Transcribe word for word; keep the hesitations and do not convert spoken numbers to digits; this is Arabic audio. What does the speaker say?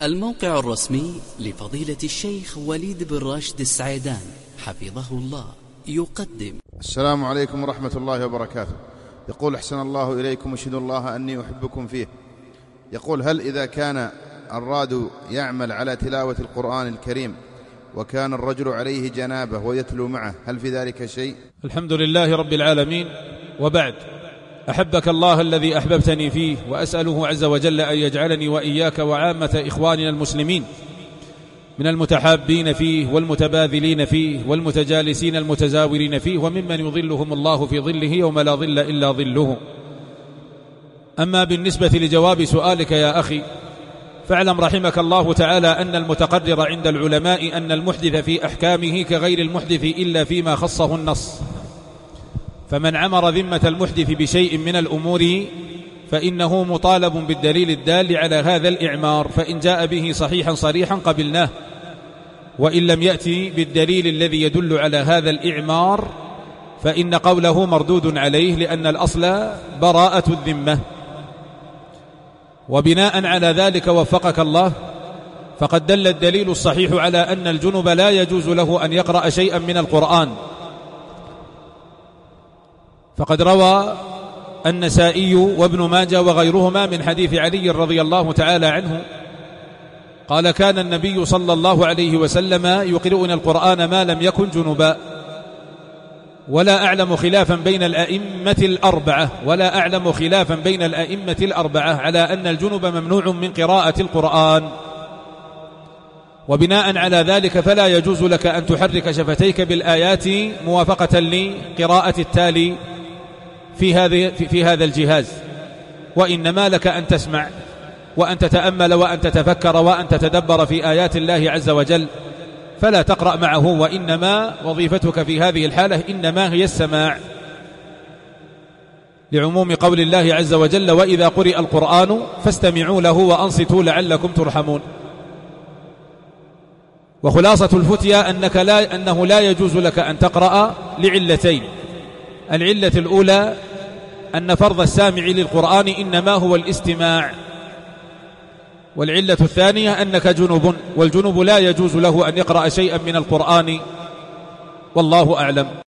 الموقع الرسمي لفضيلة الشيخ وليد بن راشد السعيدان حفظه الله يقدم. السلام عليكم ورحمة الله وبركاته. يقول: أحسن الله إليكم، أشهد الله أني أحبكم فيه. يقول: هل إذا كان الراد يعمل على تلاوة القرآن الكريم وكان الرجل عليه جنابه ويتلو معه، هل في ذلك شيء؟ الحمد لله رب العالمين، وبعد. أحبك الله الذي أحببتني فيه، وأسأله عز وجل أن يجعلني وإياك وعامة إخواننا المسلمين من المتحابين فيه والمتباذلين فيه والمتجالسين المتزاورين فيه، وممن يظلهم الله في ظله يوم لا ظل إلا ظله. أما بالنسبة لجواب سؤالك يا أخي، فاعلم رحمك الله تعالى أن المتقرر عند العلماء أن المحدث في أحكامه كغير المحدث إلا فيما خصه النص، فمن عمر ذمة المحدث بشيء من الأمور فإنه مطالب بالدليل الدال على هذا الإعمار، فإن جاء به صحيحا صريحا قبلناه، وإن لم يأتي بالدليل الذي يدل على هذا الإعمار فإن قوله مردود عليه، لأن الأصل براءة الذمة. وبناء على ذلك وفقك الله، فقد دل الدليل الصحيح على أن الجنب لا يجوز له أن يقرأ شيئا من القرآن، فقد روى النسائي وابن ماجه وغيرهما من حديث علي رضي الله تعالى عنه قال: كان النبي صلى الله عليه وسلم يقرئنا القرآن ما لم يكن جنبا. ولا أعلم خلافا بين الأئمة الأربعة ولا أعلم خلافا بين الأئمة الأربعة على أن الجنب ممنوع من قراءة القرآن. وبناء على ذلك فلا يجوز لك أن تحرك شفتيك بالآيات موافقة لقراءة التالي في هذا في هذا الجهاز، وإنما لك أن تسمع وأن تتأمل وأن تتفكر وأن تتدبر في آيات الله عز وجل، فلا تقرأ معه، وإنما وظيفتك في هذه الحالة إنما هي السماع، لعموم قول الله عز وجل: وإذا قرئ القرآن فاستمعوا له وأنصتوا لعلكم ترحمون. وخلاصة الفتيا أنك لا أنه لا يجوز لك أن تقرأ لعلتين: العلة الأولى أن فرض السامع للقرآن إنما هو الاستماع، والعلة الثانية أنك جنب، والجنب لا يجوز له أن يقرأ شيئا من القرآن، والله أعلم.